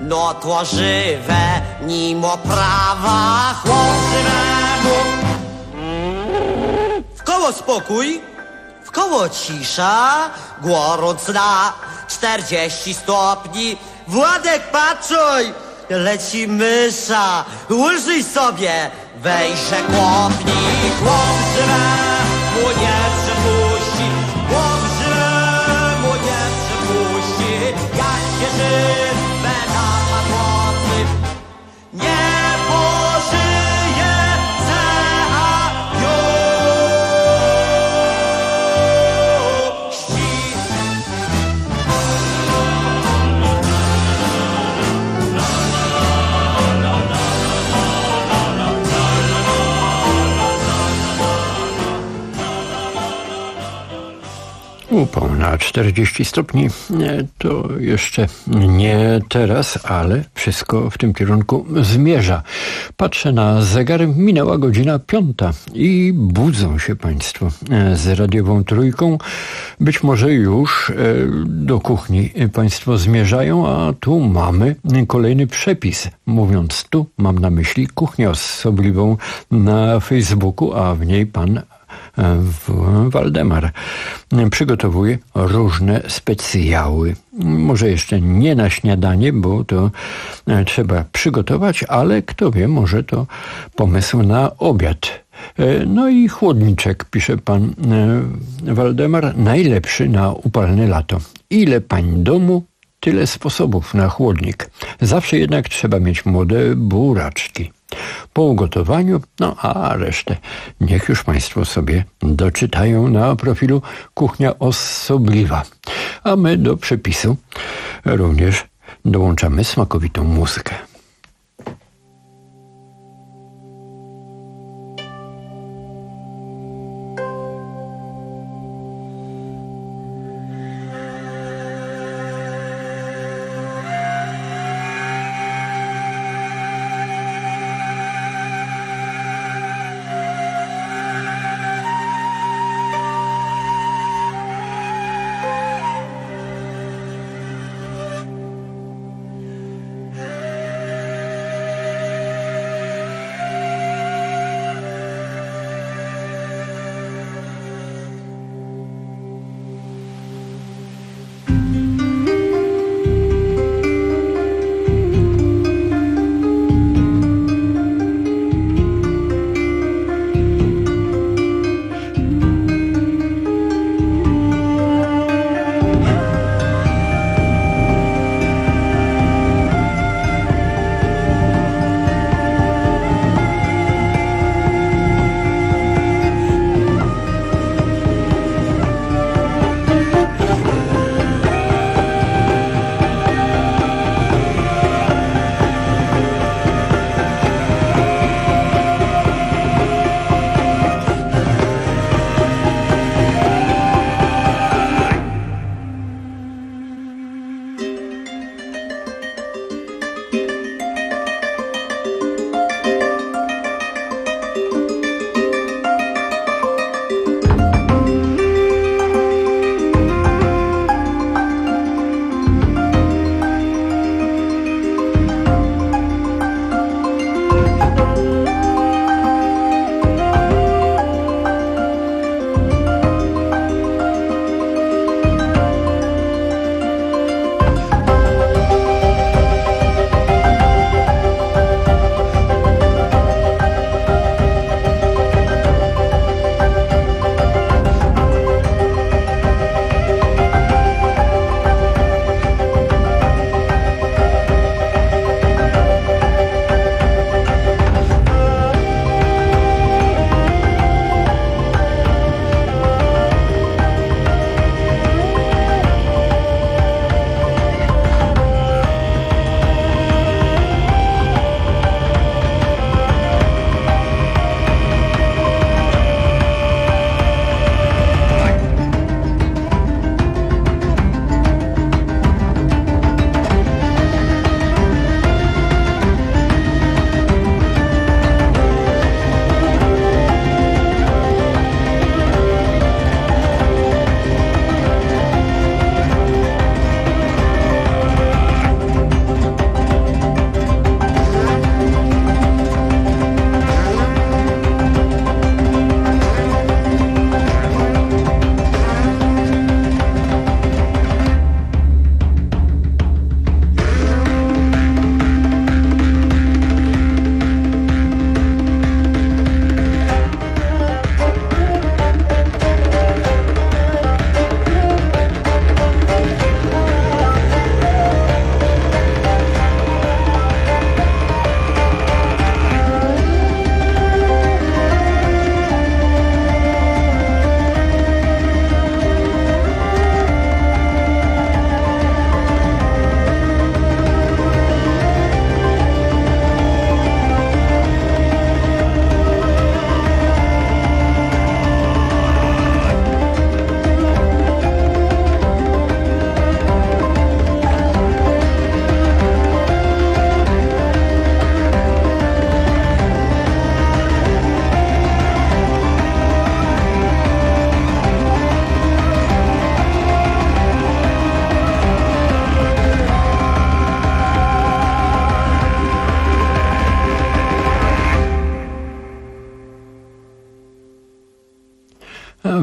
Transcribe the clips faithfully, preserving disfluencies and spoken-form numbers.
no to żywe, mimo prawa chłop żywemu. W koło spokój, w koło cisza, gorąc na czterdzieści stopni. Władek, patrzuj, leci mysza, ulżyj sobie, wejrze kłopni. Chłop żywemu nie przepuści, chłop żywemu nie przepuści, jak się żywe na matłocy nie pożyje se, a juści. Upał na czterdzieści stopni to jeszcze nie teraz, ale wszystko w tym kierunku zmierza. Patrzę na zegar, minęła godzina piąta i budzą się Państwo z radiową trójką. Być może już do kuchni Państwo zmierzają, a tu mamy kolejny przepis. Mówiąc tu, mam na myśli kuchnię osobliwą na Facebooku, a w niej pan Waldemar przygotowuje różne specjały. Może jeszcze nie na śniadanie, bo to trzeba przygotować, ale kto wie, może to pomysł na obiad. No i chłodniczek, pisze pan Waldemar, najlepszy na upalne lato. Ile pań domu, tyle sposobów na chłodnik. Zawsze jednak trzeba mieć młode buraczki. Po ugotowaniu, no a resztę niech już Państwo sobie doczytają na profilu Kuchnia Osobliwa. A my do przepisu również dołączamy smakowitą muzykę.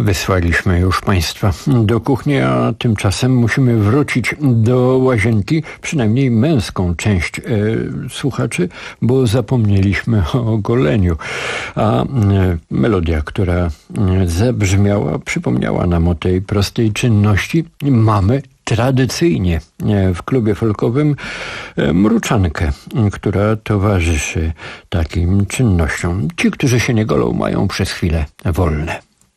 Wysłaliśmy już Państwa do kuchni, a tymczasem musimy wrócić do łazienki, przynajmniej męską część e, słuchaczy, bo zapomnieliśmy o goleniu. A e, melodia, która zabrzmiała, przypomniała nam o tej prostej czynności. Mamy tradycyjnie w klubie folkowym mruczankę, która towarzyszy takim czynnościom. Ci, którzy się nie golą, mają przez chwilę wolne.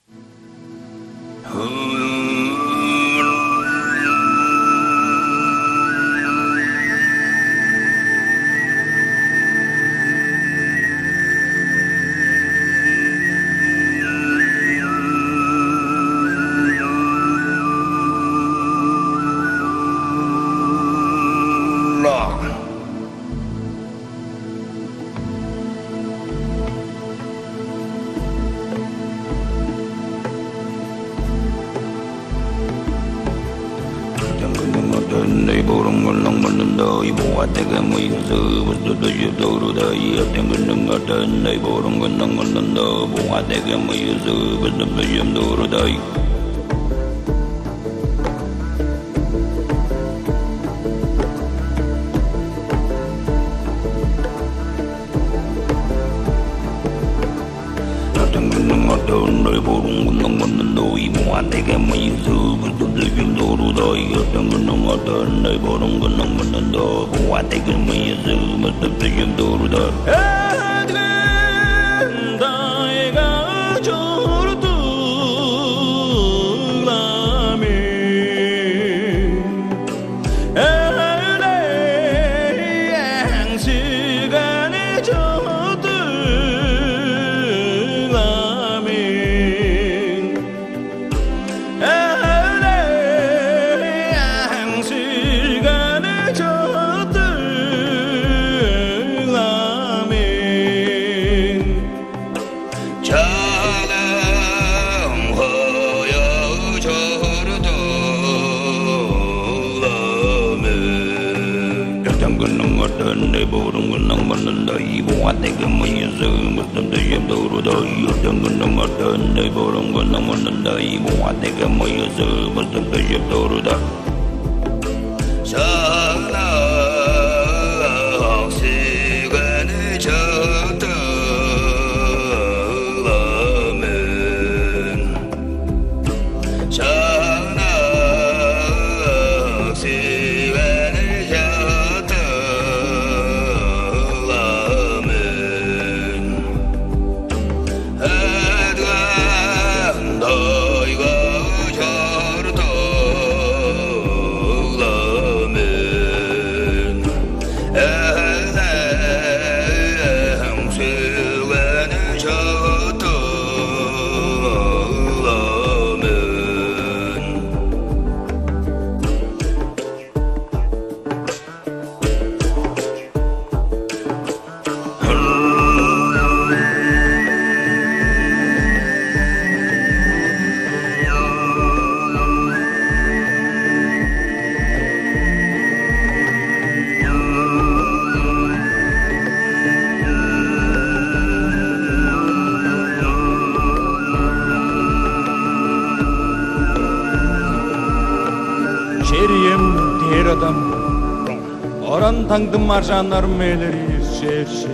Tangdım marjanlar meleri şerşi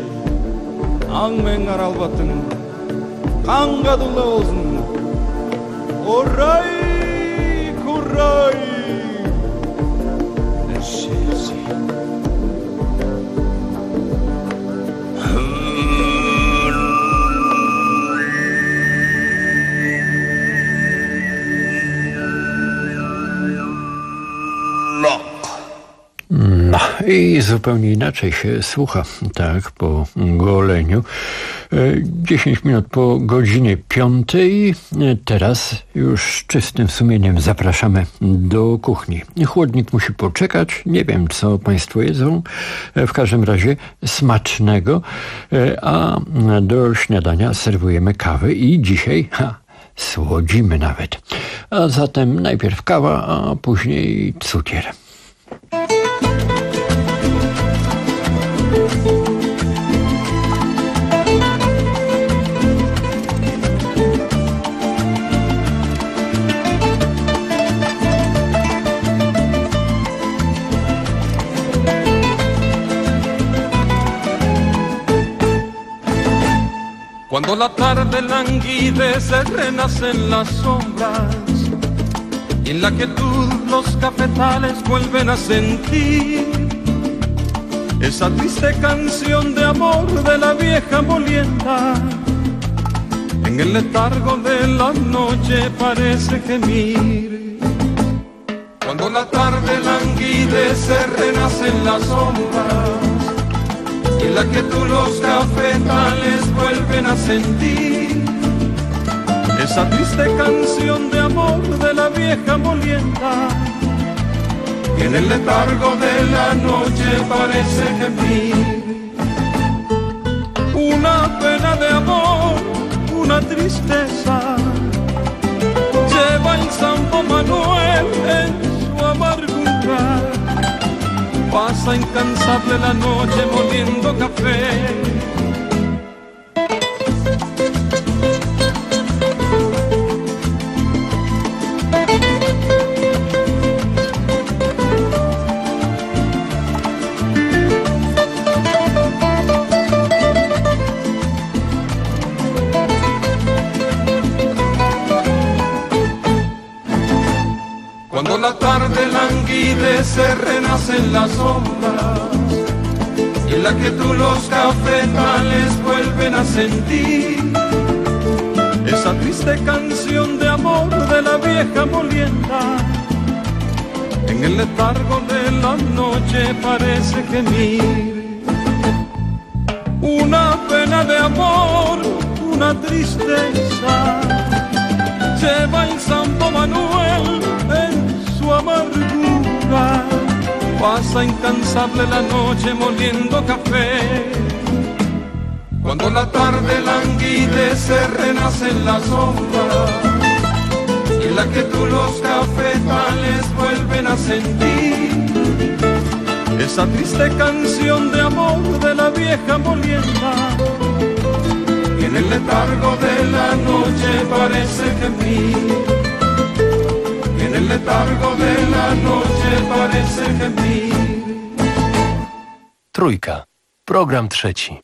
Angmen aralbatın Kangadılı olsun Oray kuray Şerşi I zupełnie inaczej się słucha, tak, po goleniu. dziesięć minut po godzinie piątej. Teraz już z czystym sumieniem zapraszamy do kuchni. Chłodnik musi poczekać. Nie wiem, co Państwo jedzą. W każdym razie smacznego. A do śniadania serwujemy kawę i dzisiaj ha, słodzimy nawet. A zatem najpierw kawa, a później cukier. Cuando la tarde languidece, renacen las sombras y en la quietud los cafetales vuelven a sentir esa triste canción de amor de la vieja molienda. En el letargo de la noche parece gemir. Cuando la tarde languidece, renacen las sombras y en la quietud los cafetales vuelven a sentir esa triste canción de amor de la vieja molienda. Y en el letargo de la noche parece gemir. Una pena de amor, una tristeza, lleva el Santo Manuel en su amargura. Pasa incansable la noche moliendo café. Cuando la tarde languidece, renacen las sombras y en la quietud los cafetales vuelven a sentir esa triste canción de amor de la vieja molienda. En el letargo de la noche parece gemir. Una pena de amor, una tristeza, lleva el Santo Manuel en su amargura. Pasa incansable la noche moliendo café. Cuando la tarde languidece, renacen las sombras y en la quietud los cafetales vuelven a sentir esa triste canción de amor de la vieja molienda. Y en el letargo de la noche parece gemir. Y en el letargo de la noche parece gemir. Trójka. Program trzeci.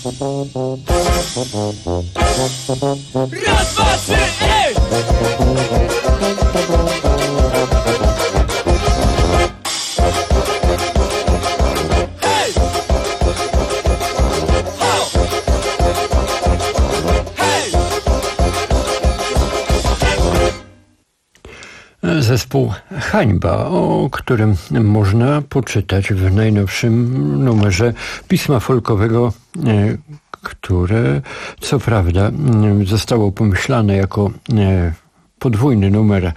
Raz, dwa, trzy, ej! Hej! Ho! Hej! Zespół Hańba, o którym można poczytać w najnowszym numerze Pisma Folkowego, które co prawda zostało pomyślane jako podwójny numer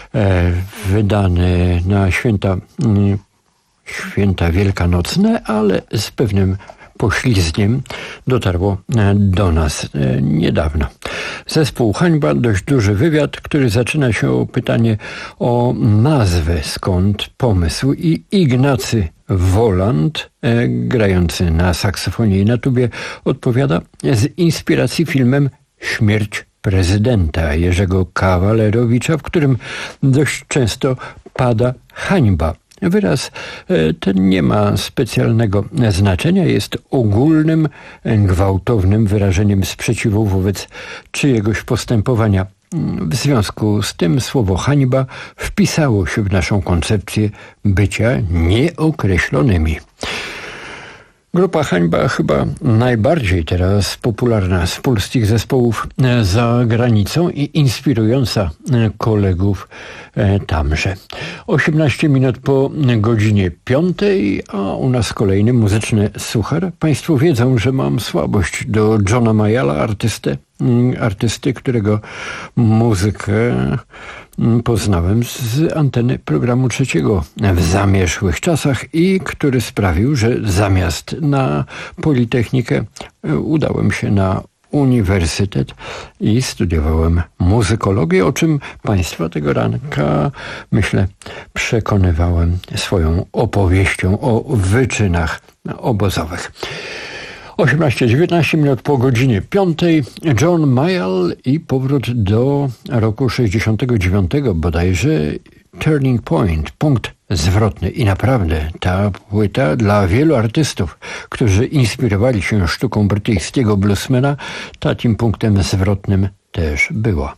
wydany na święta, święta wielkanocne, ale z pewnym poślizgniem dotarło do nas niedawno. Zespół Hańba, dość duży wywiad, który zaczyna się o pytanie o nazwę, skąd pomysł, i Ignacy Woland, e, grający na saksofonie i na tubie, odpowiada: z inspiracji filmem Śmierć prezydenta Jerzego Kawalerowicza, w którym dość często pada hańba. Wyraz ten nie ma specjalnego znaczenia, jest ogólnym, gwałtownym wyrażeniem sprzeciwu wobec czyjegoś postępowania. W związku z tym słowo hańba wpisało się w naszą koncepcję bycia nieokreślonymi. Grupa Hańba chyba najbardziej teraz popularna z polskich zespołów za granicą i inspirująca kolegów tamże. osiemnaście minut po godzinie piątej, a u nas kolejny muzyczny suchar. Państwo wiedzą, że mam słabość do Johna Mayalla, artystę, artysty, którego muzykę poznałem z anteny programu trzeciego w zamierzchłych czasach i który sprawił, że zamiast na Politechnikę udałem się na uniwersytet i studiowałem muzykologię, o czym Państwa tego ranka, myślę, przekonywałem swoją opowieścią o wyczynach obozowych. osiemnaście dziewiętnaście minut po godzinie piątej. John Mayall i powrót do roku sześćdziesiątego dziewiątego bodajże. Turning Point, punkt zwrotny. I naprawdę ta płyta dla wielu artystów, którzy inspirowali się sztuką brytyjskiego bluesmana, takim punktem zwrotnym też była.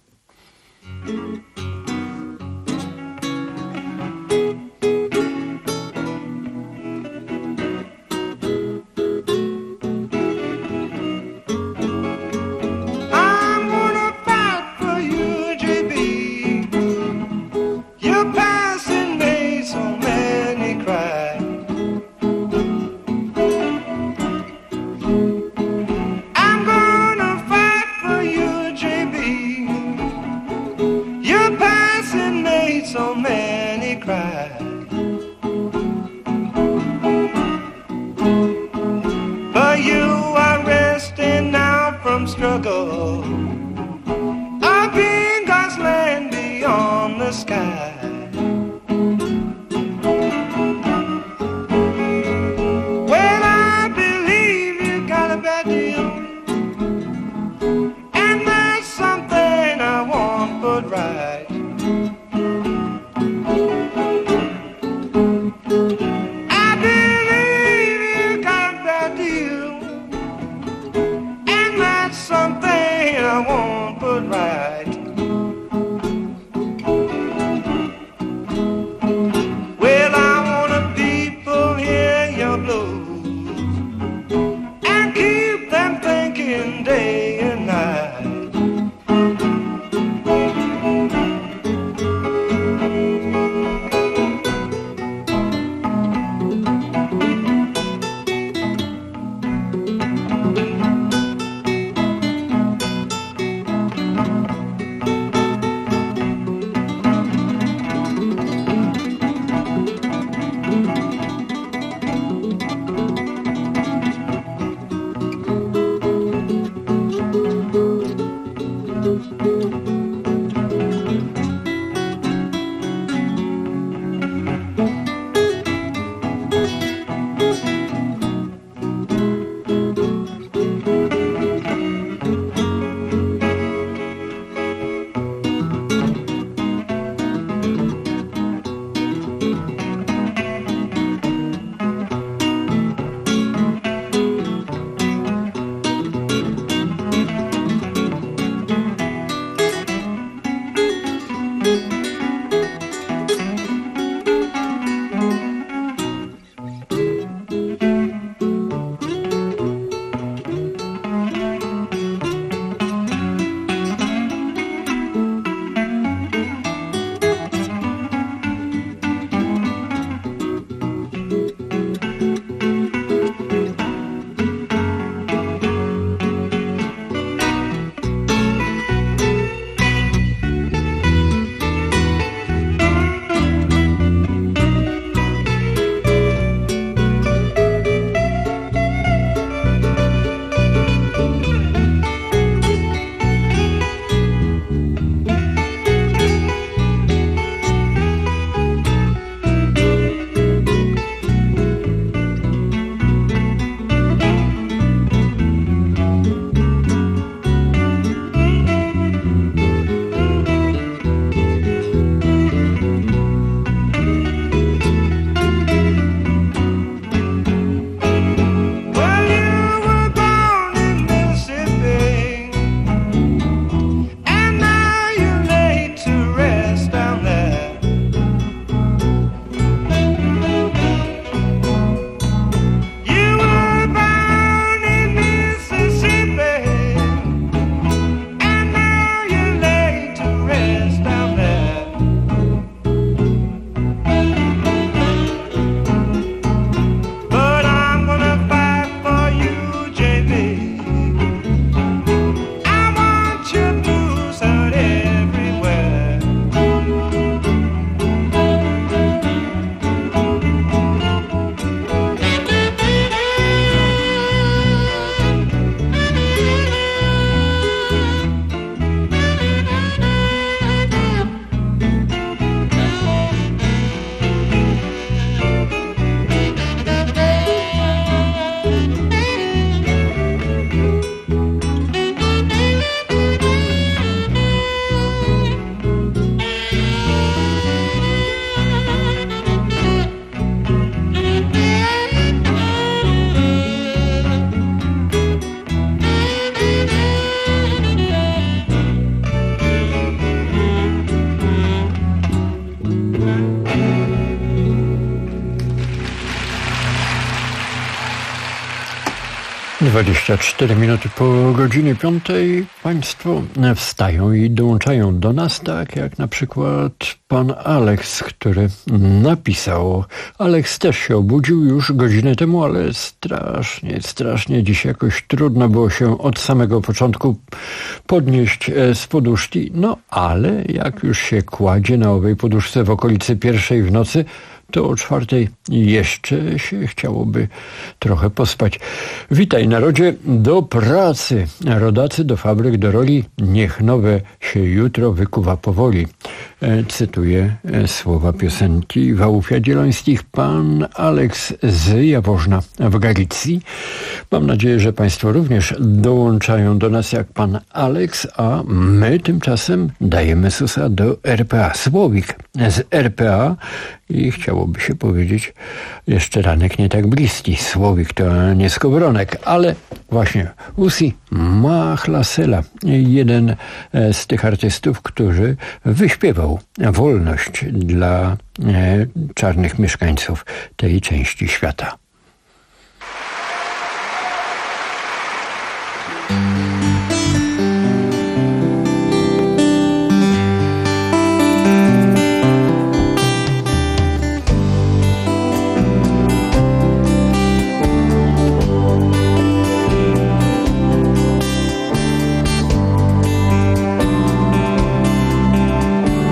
dwadzieścia cztery minuty po godzinie piątej Państwo wstają i dołączają do nas, tak jak na przykład pan Aleks, który napisał. Aleks też się obudził już godzinę temu, ale strasznie, strasznie dziś jakoś trudno było się od samego początku podnieść z poduszki. No ale jak już się kładzie na owej poduszce w okolicy pierwszej w nocy, to o czwartej jeszcze się chciałoby trochę pospać. Witaj narodzie, do pracy. Rodacy, do fabryk, do roli. Niech nowe się jutro wykuwa powoli. E, cytuję e, słowa piosenki Wałów Jagiellońskich. Pan Aleks z Jaworzna w Galicji. Mam nadzieję, że Państwo również dołączają do nas jak pan Aleks, a my tymczasem dajemy susa do R P A. Słowik z R P A i chciałoby się powiedzieć jeszcze ranek nie tak bliski. Słowik to nie skowronek, ale właśnie Usi Machlasela, jeden z tych artystów, który wyśpiewał wolność dla czarnych mieszkańców tej części świata.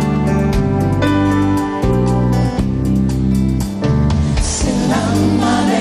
Se la mano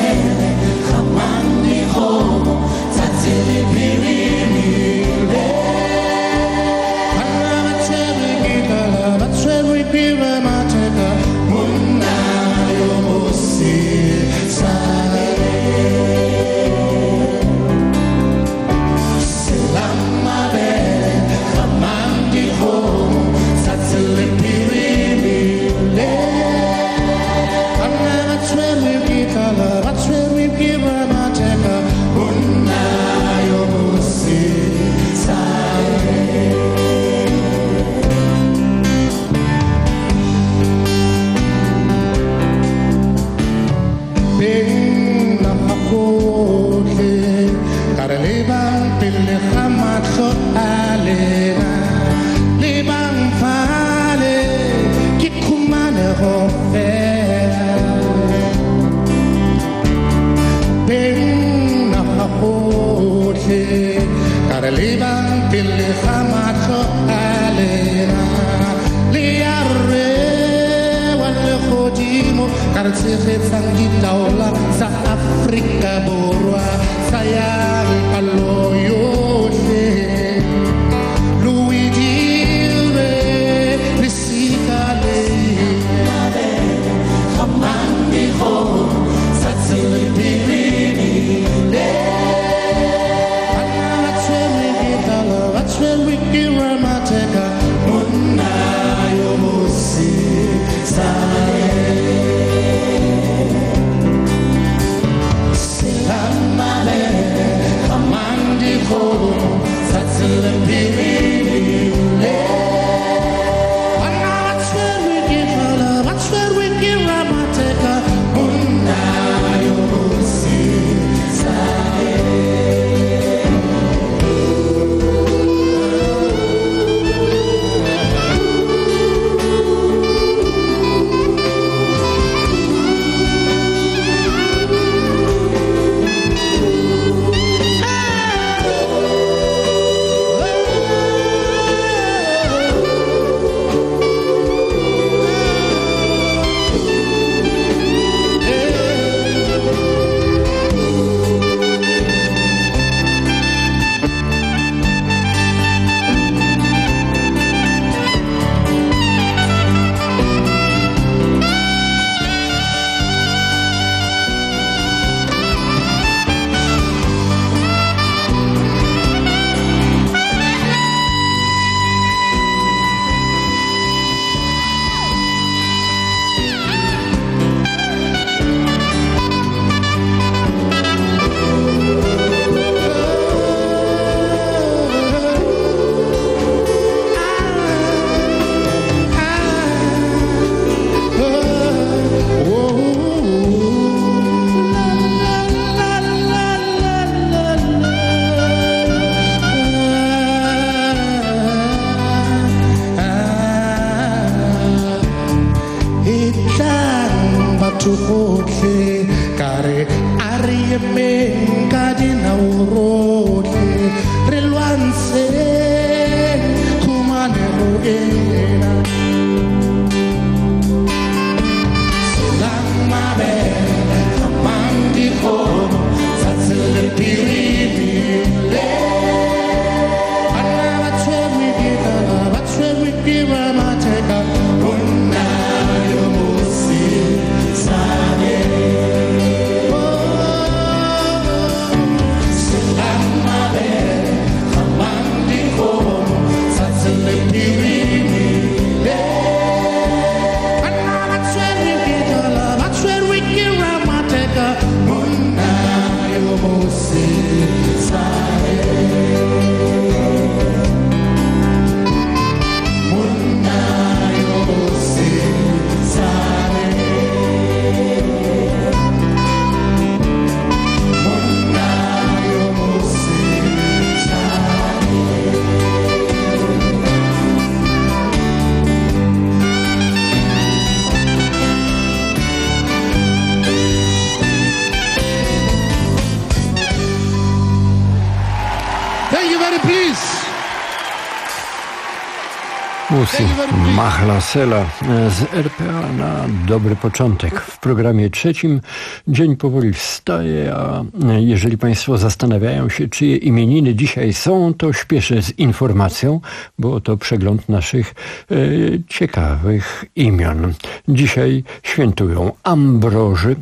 Musy Machlasela z R P A na dobry początek. W programie trzecim dzień powoli wstaje, a jeżeli Państwo zastanawiają się, czyje imieniny dzisiaj są, to śpieszę z informacją, bo oto przegląd naszych e, ciekawych imion. Dzisiaj świętują Ambroży,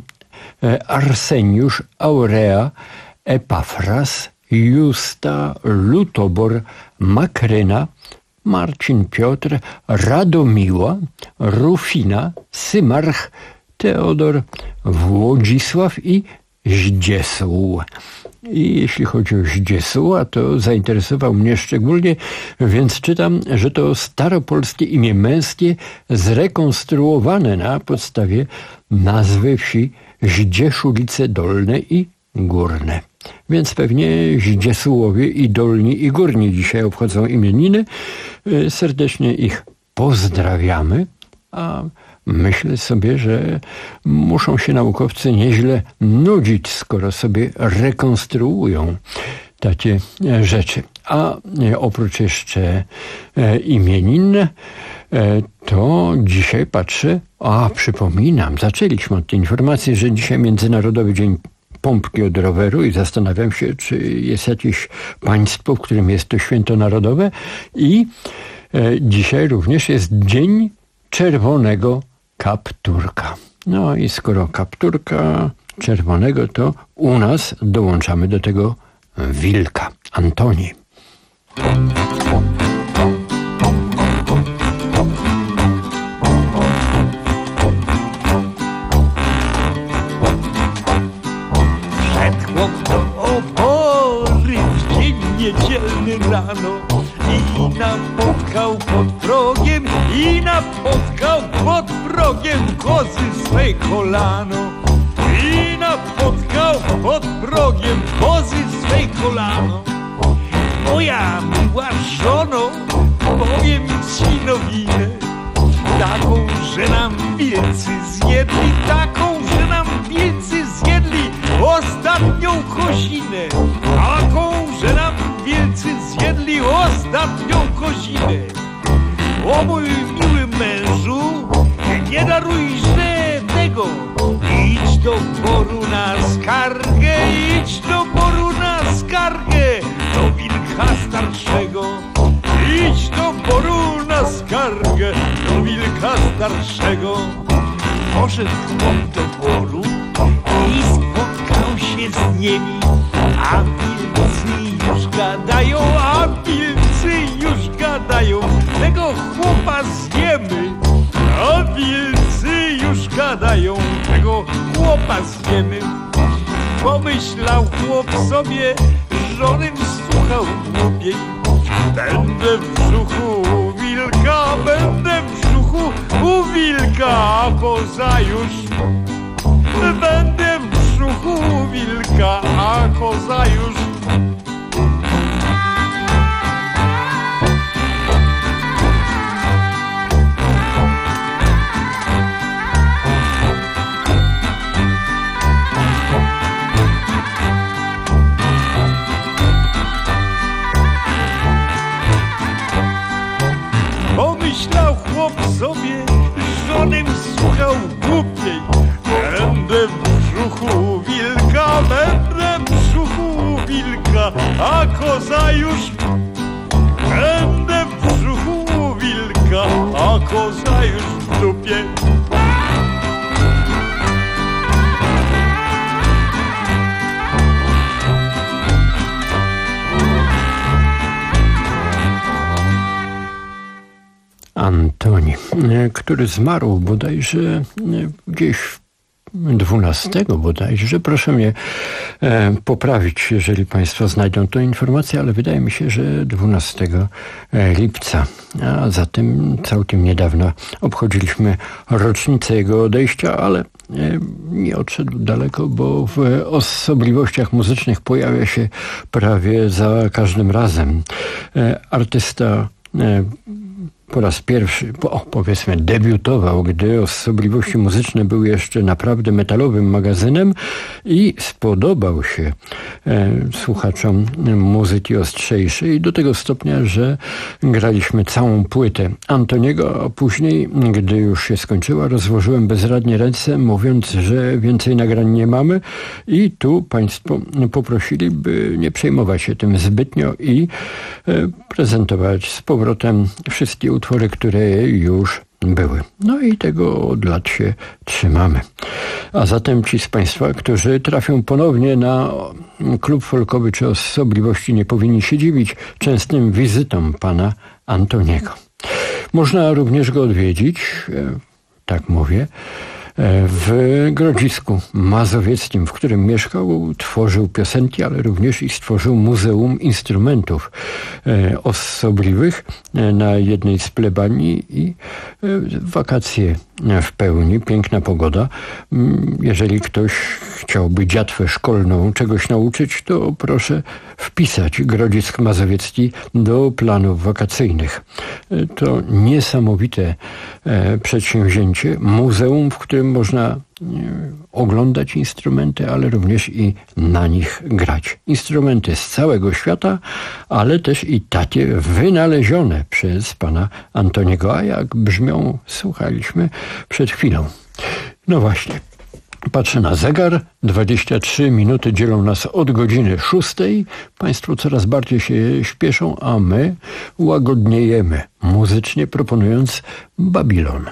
e, Arseniusz, Aurea, Epafras, Justa, Lutobor, Makryna, Marcin Piotr, Radomiła, Rufina, Symarch, Teodor, Włodzisław i Zdziesł. I jeśli chodzi o Zdziesła, to zainteresował mnie szczególnie, więc czytam, że to staropolskie imię męskie zrekonstruowane na podstawie nazwy wsi Zdzieszulice Dolne i Górne. Więc pewnie Zdziesłowie i Dolni i Górni dzisiaj obchodzą imieniny. Serdecznie ich pozdrawiamy, a myślę sobie, że muszą się naukowcy nieźle nudzić, skoro sobie rekonstruują takie rzeczy. A oprócz jeszcze imienin, to dzisiaj patrzę, a przypominam, zaczęliśmy od tej informacji, że dzisiaj Międzynarodowy Dzień Pompki od roweru i zastanawiam się, czy jest jakieś państwo, w którym jest to święto narodowe i e, dzisiaj również jest Dzień Czerwonego Kapturka. No i skoro kapturka czerwonego, to u nas dołączamy do tego wilka. Antoni. Niedzielny rano i napotkał pod progiem, i napotkał pod progiem kozy swe kolano. I napotkał pod progiem kozy swe kolano. Moja miła żono, powiem ci nowinę, taką, że nam wilcy zjedli, taką, że nam wilcy zjedli ostatnią kozinę, taką, że nam wilcy zjedli ostatnią kozinę. O mój miły mężu, nie darujże tego, idź do boru na skargę, idź do boru na skargę, do wilka starszego. Idź do boru na skargę, do wilka starszego. Poszedł chłop do boru i spotkał się z nimi, a wilcy już gadają, a wilcy już gadają, tego chłopa zjemy. A wilcy już gadają, tego chłopa zjemy. Pomyślał chłop sobie, żonym słuchał głupiej. Będę w brzuchu u wilka, będę w brzuchu u wilka, a koza już. Będę w brzuchu u wilka, a koza już. sobie żonym słuchał głupiej. Będę w brzuchu wilka, będę w brzuchu wilka, a koza już... Będę w brzuchu wilka, a koza już w dupie. Antoni, który zmarł bodajże gdzieś dwunastego bodajże. Proszę mnie e, poprawić, jeżeli Państwo znajdą tę informację, ale wydaje mi się, że dwunastego lipca, a zatem całkiem niedawno obchodziliśmy rocznicę jego odejścia, ale e, nie odszedł daleko, bo w osobliwościach muzycznych pojawia się prawie za każdym razem. E, artysta e, po raz pierwszy, o, powiedzmy, debiutował, gdy Osobliwości Muzyczne były jeszcze naprawdę metalowym magazynem i spodobał się e, słuchaczom muzyki ostrzejszej do tego stopnia, że graliśmy całą płytę Antoniego, a później, gdy już się skończyła, rozłożyłem bezradnie ręce, mówiąc, że więcej nagrań nie mamy i tu Państwo poprosili, by nie przejmować się tym zbytnio i e, prezentować z powrotem wszystkie utwory, które już były. No i tego od lat się trzymamy. A zatem ci z Państwa, którzy trafią ponownie na klub folkowy czy Osobliwości, nie powinni się dziwić częstym wizytom pana Antoniego. Można również go odwiedzić, tak mówię, w Grodzisku Mazowieckim, w którym mieszkał, tworzył piosenki, ale również i stworzył Muzeum Instrumentów Osobliwych na jednej z plebanii i wakacje w pełni, piękna pogoda. Jeżeli ktoś chciałby dziatwę szkolną czegoś nauczyć, to proszę wpisać Grodzisk Mazowiecki do planów wakacyjnych. To niesamowite przedsięwzięcie, muzeum, w którym można oglądać instrumenty, ale również i na nich grać. Instrumenty z całego świata, ale też i takie wynalezione przez pana Antoniego, a jak brzmią, słuchaliśmy przed chwilą. No właśnie. Patrzę na zegar, dwadzieścia trzy minuty dzielą nas od godziny szóstej. Państwo coraz bardziej się śpieszą, a my łagodniejemy muzycznie, proponując Babilon.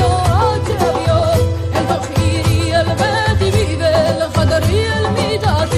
el beti vive el qadri el midati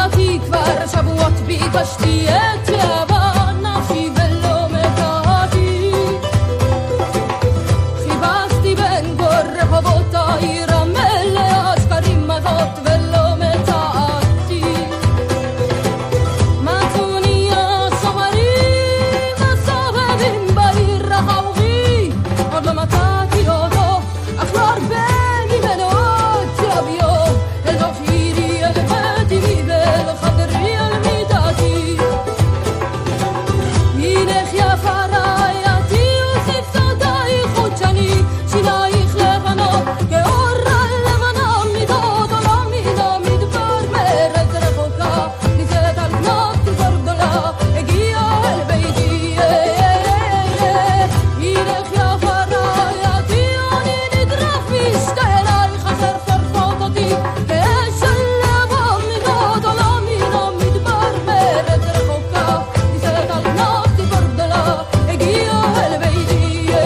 תקווה שבועות ביקשתי את אהבה נפשי ולא מצאתי חיפשתי בין כל רחובות העיר המלאה שקרים הזאת ולא מצאתי מצאוני השומרים הסובבים בעיר החורבי עוד לא מצאתי אותו אך לא הרבה ממנו עוד להביאו אל נפשי אל ביתי ואל חדרי אל מיטתי הינך יפה רעייתי ושפתותייך חודשני שינייך לבנות כאור הלבנה מידות עולמי למדבר מארץ רחוקה נישאת על בנות ציפור גדולה הגיעה אל ביתי הינך יפה רעייתי אני נדרף משתה אלייך אשר שורפות אותי כאש של לבוא מידות עולמי למדבר מארץ רחוקה נישאת על בנות ציפור גדולה הגיעה אל ביתי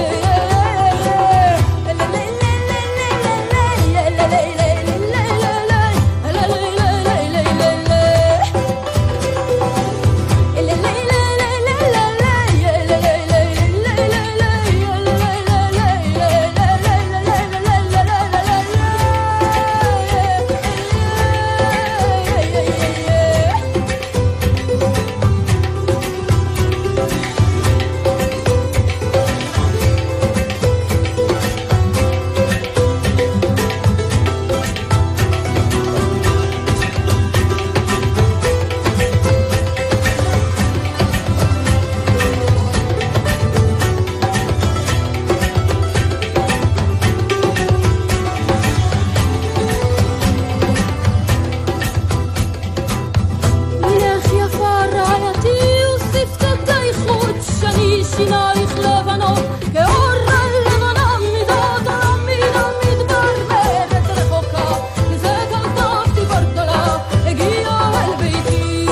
הינך יפה רעייתי ושפתותייך חודשני שינייך לבנות כאור הלבנה מידות עולמי למדבר בארץ רחוקה נישאת על בנות ציפור גדולה הגיעה אל ביתי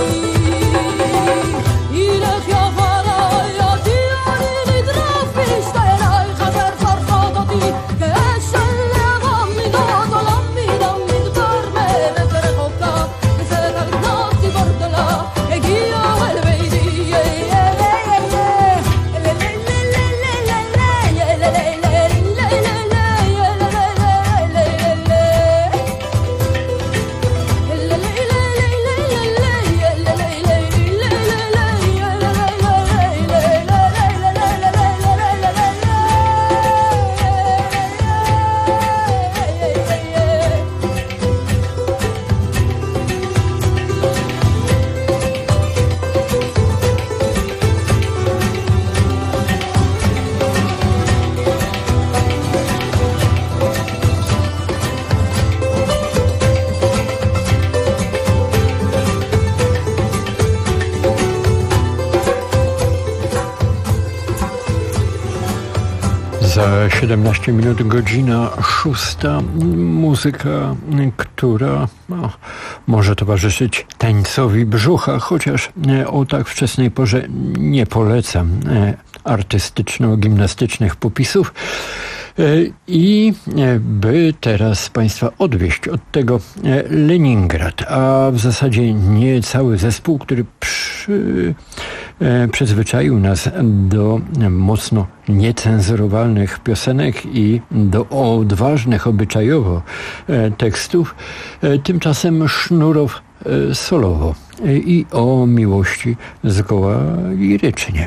הינך יפה רעייתי אני נדרף משתה אלייך אשר שורפות אותי כאש של לבוא מידות עולמי למדבר בארץ רחוקה נישאת על בנות ציפור גדולה הגיעה אל ביתי Za siedemnaście minut godzina szósta. Muzyka, która no, może towarzyszyć tańcowi brzucha, chociaż e, o tak wczesnej porze nie polecam e, artystyczno-gimnastycznych popisów. E, I e, by teraz Państwa odwieźć od tego e, Leningrad, a w zasadzie nie cały zespół, który przy, e, przyzwyczaił nas do e, mocno niecenzurowalnych piosenek i do odważnych obyczajowo e, tekstów, e, tymczasem Sznurow e, solowo e, i o miłości zgoła lirycznie.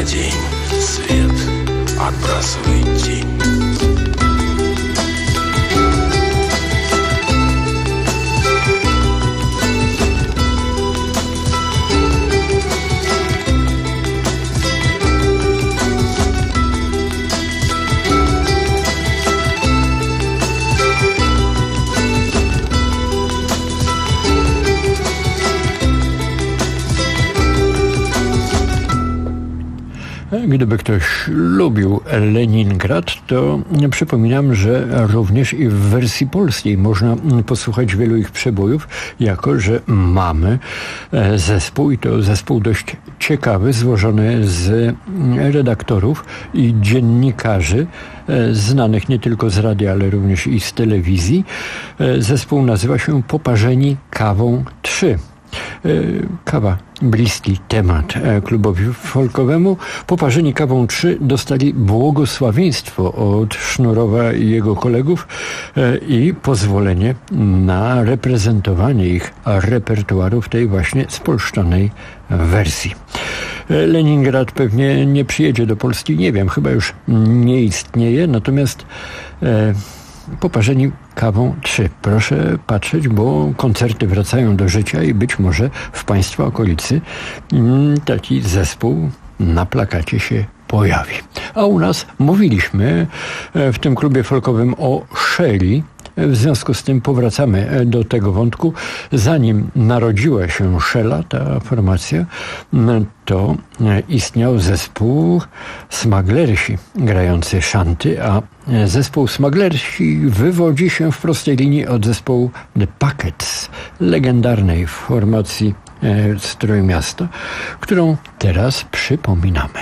на день свет отбрасывает тень. Gdyby ktoś lubił Leningrad, to przypominam, że również i w wersji polskiej można posłuchać wielu ich przebojów, jako że mamy zespół, i to zespół dość ciekawy, złożony z redaktorów i dziennikarzy znanych nie tylko z radia, ale również i z telewizji. Zespół nazywa się Poparzeni Kawą trzy. Kawa, bliski temat klubowi folkowemu. Poparzeni Kawą trzy dostali błogosławieństwo od Sznurowa i jego kolegów i pozwolenie na reprezentowanie ich repertuaru w tej właśnie spolszczonej wersji. Leningrad pewnie nie przyjedzie do Polski, nie wiem, chyba już nie istnieje, natomiast e, Poparzeni Kawą trzy. Proszę patrzeć, bo koncerty wracają do życia i być może w Państwa okolicy taki zespół na plakacie się pojawi. A u nas mówiliśmy w tym klubie folkowym o Shelley. W związku z tym powracamy do tego wątku. Zanim narodziła się Shella, ta formacja, to istniał zespół Smaglersi grający szanty, a zespół Smaglersi wywodzi się w prostej linii od zespołu The Packets, legendarnej formacji z Trójmiasta, którą teraz przypominamy.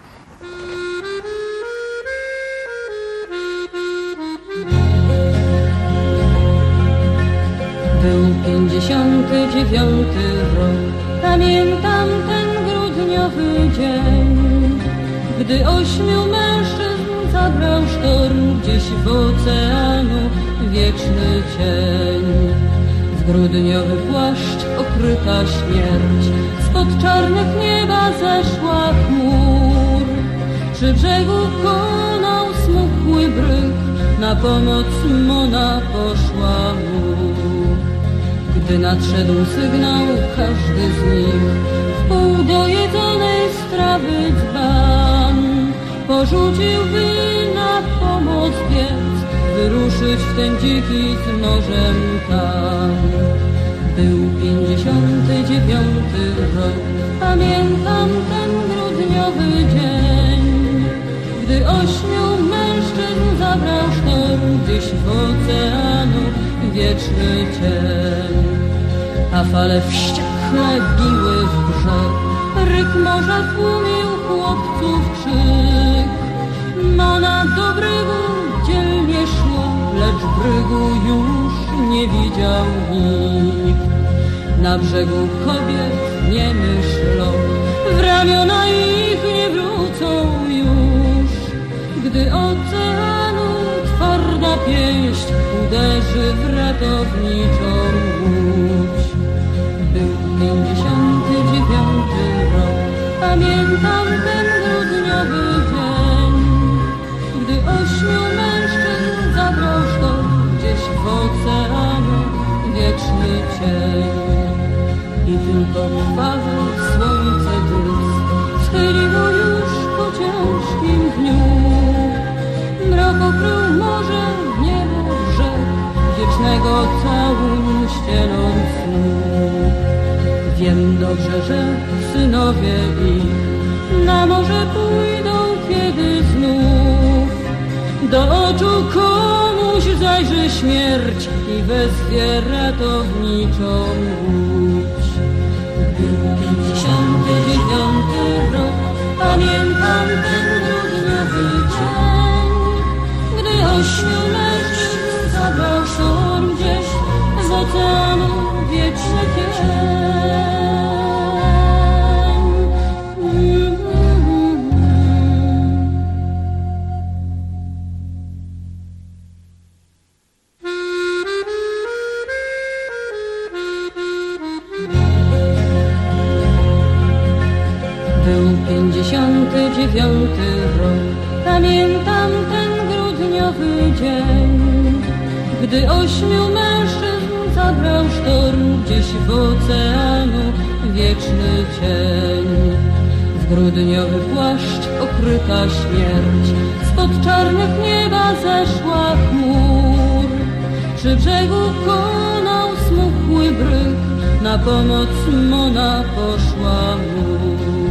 Był pięćdziesiąty dziewiąty rok, pamiętam ten grudniowy dzień, gdy ośmiu mężczyzn zabrał sztorm gdzieś w oceanu wieczny cień. W grudniowy płaszcz okryta śmierć, spod czarnych nieba zeszła chmur. Przy brzegu konał smukły bryk, na pomoc Mona poszła mu. Gdy nadszedł sygnał, każdy z nich w pół do jedzonej strawy dzban porzucił, by na pomoc biec, wyruszyć w ten dziki z nożem tam. Był pięćdziesiąty dziewiąty rok, pamiętam ten grudniowy dzień, gdy ośmiu mężczyzn zabrał sztorm gdzieś w oceanu wieczny cień. A fale wściekle biły w brzeg, ryk morza tłumił chłopców krzyk. Mona do brygu dzielnie szło, lecz brygu już nie widział nikt. Na brzegu kobiet nie myślą, w ramiona ich nie wrócą już. Gdy oceanu twarda pięść uderzy w ratowniczą łódź. Był pięćdziesiąty dziewiąty rok, pamiętam ten grudniowy dzień, gdy ośmiu mężczyzn zabrał sztorm gdzieś w oceanu wieczny cień. I tylko krwawe słońce błysk schyliło już po ciężkim dniu. Mrok okrył morze, niebo, brzeg, wiecznego całun ścieląc snu. Wiem dobrze, że synowie ich na morze pójdą kiedy znów. Do oczu komuś zajrzy śmierć i wezwie ratowniczą łódź. Był pięćdziesiąty dziewiąty rok, pamiętam ten grudniowy dzień, gdy ośmiu mężczyzn zabrał sztorm gdzieś z oceanu wieczny cień. pięćdziesiąty dziewiąty rok. Pamiętam ten grudniowy dzień, gdy ośmiu mężczyzn zabrał sztorm gdzieś w oceanu wieczny cień. W grudniowy płaszcz okryta śmierć, spod czarnych nieba zeszła chmur. Przy brzegu konał smukły bryk, na pomoc Mona poszła mu.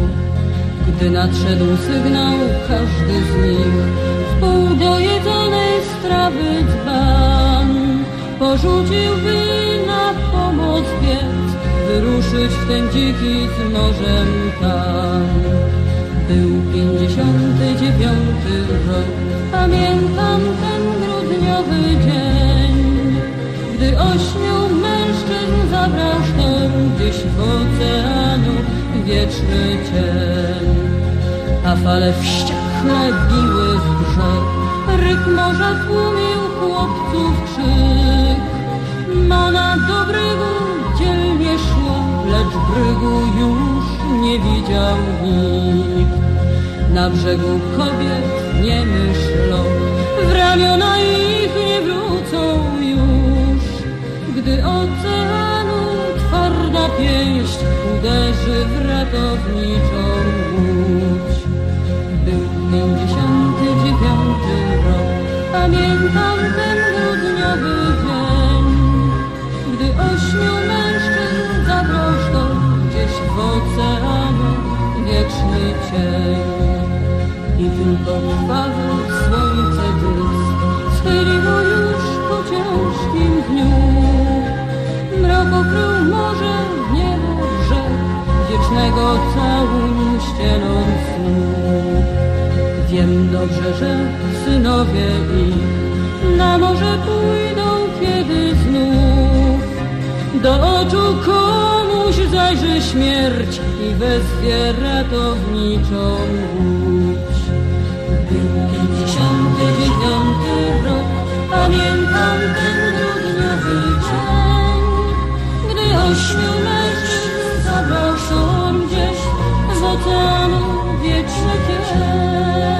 Gdy nadszedł sygnał, każdy z nich w pół dojedzonej strawy dzban porzucił, by na pomoc biec, wyruszyć w ten dziki z morzem tam. Był pięćdziesiąty dziewiąty rok, pamiętam ten grudniowy dzień, gdy ośmiu mężczyzn zabrał sztorm gdzieś w oceanu wieczny cień. A fale wściekle biły w brzeg, ryk morza tłumił chłopców krzyk. Mona do brygu dzielnie szła, lecz brygu już nie widział nikt. Na brzegu kobiet nie myślą, w ramiona ich nie wrócą już. Gdy oceanu twarda pięść uderzy w ratowniczą łódź. Był pięćdziesiąty dziewiąty rok, pamiętam ten grudniowy dzień, gdy ośmiu mężczyzn zabrał sztorm gdzieś w oceanu wieczny cień. I tylko krwawy słońce dysk schyliło już po ciężkim dniu. Mrok okrył morze, niebo, brzeg, wiecznego całuń ścieną snu. Wiem dobrze, że synowie ich na morze pójdą kiedy znów. Do oczu komuś zajrzy śmierć i wezwie ratowniczą łódź. Był pięćdziesiąty dziewiąty rok, pamiętam ten grudniowy dzień, gdy ośmiu mężczyzn zabrał sztorm gdzieś z oceanu wieczny cień.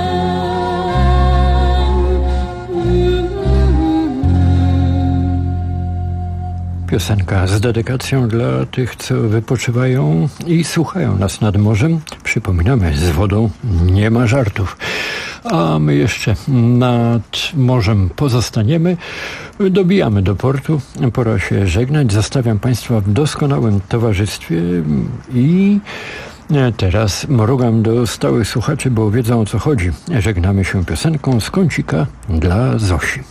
Piosenka z dedykacją dla tych, co wypoczywają i słuchają nas nad morzem. Przypominamy, z wodą nie ma żartów. A my jeszcze nad morzem pozostaniemy. Dobijamy do portu. Pora się żegnać. Zostawiam Państwa w doskonałym towarzystwie i teraz mrugam do stałych słuchaczy, bo wiedzą, o co chodzi. Żegnamy się piosenką z kącika dla Zosi.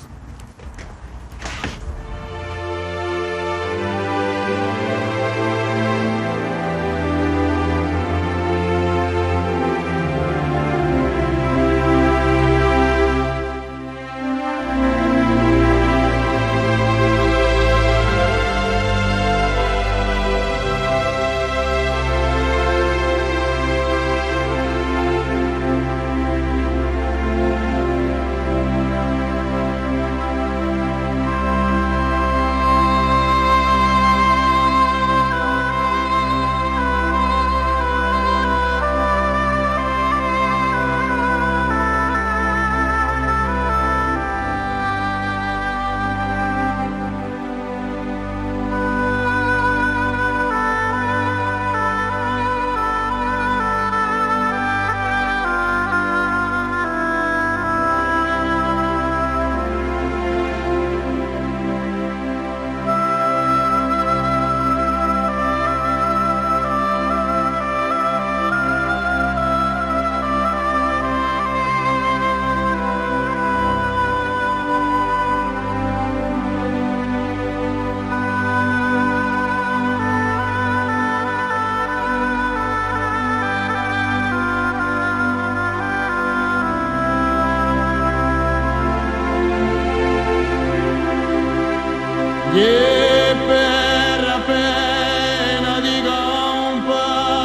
E per la pena di campa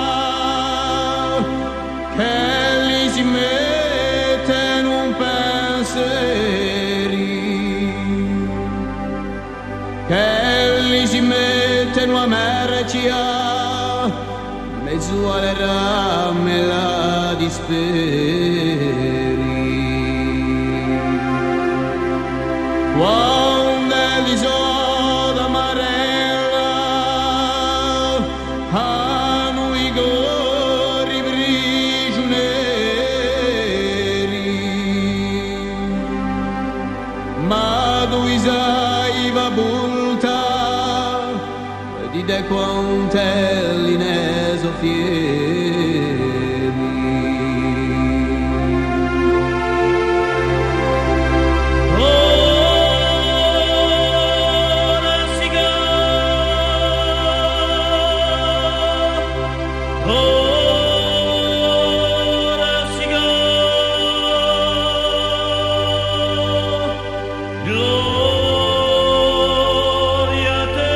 che li si mette in un pensieri, che li si mette in una mercia mezzo quale rame la disperi. Quando l'isola amarella hanno i gori prigionieri, ma tu sai va bulta di de quantelli ne so fieri. Ora si ga, ora si ga, gloria a te.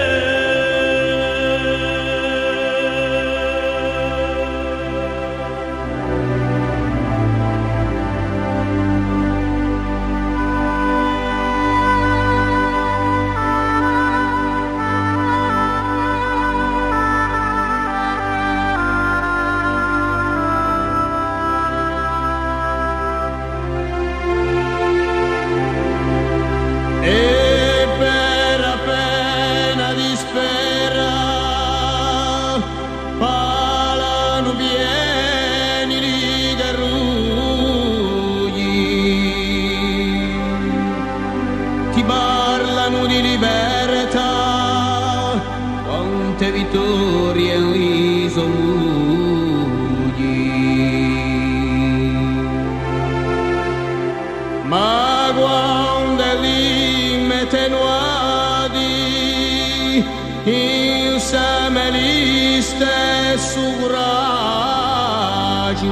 E per appena dispera parlano pieni di garrugli, ti parlano di libertà, quante vittorie li sogni. Ma quando li tenuati insieme gli stesso coraggio,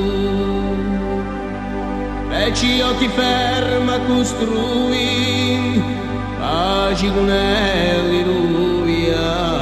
feci io ti ferma a costruire pace con alleluia.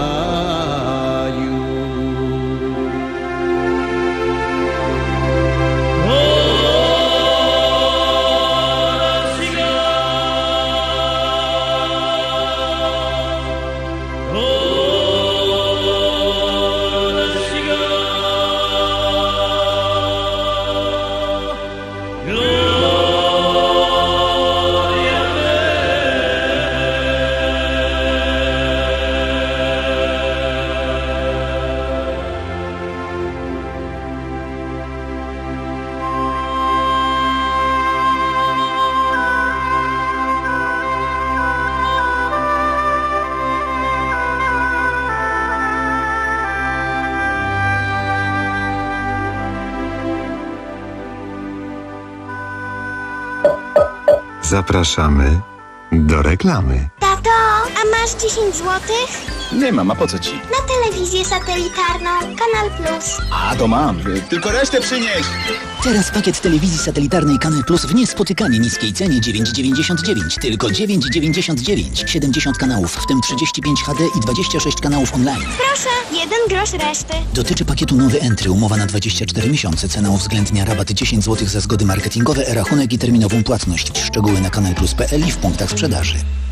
Zapraszamy do reklamy. Tato, a masz dziesięć złotych? Nie mam, a po co ci? Na telewizję satelitarną, Kanal Plus. A, to mam. Tylko resztę przynieś. Teraz pakiet telewizji satelitarnej Kanal Plus w niespotykanie niskiej cenie dziewięć dziewięćdziesiąt dziewięć. Tylko dziewięć dziewięćdziesiąt dziewięć. siedemdziesiąt kanałów, w tym trzydzieści pięć H D i dwadzieścia sześć kanałów online. Proszę, jeden grosz reszty. Dotyczy pakietu nowy Entry, umowa na dwadzieścia cztery miesiące. Cena uwzględnia rabaty dziesięć złotych za zgody marketingowe, e-rachunek i terminową płatność. Szczegóły na kanalplus kropka p l i w punktach sprzedaży.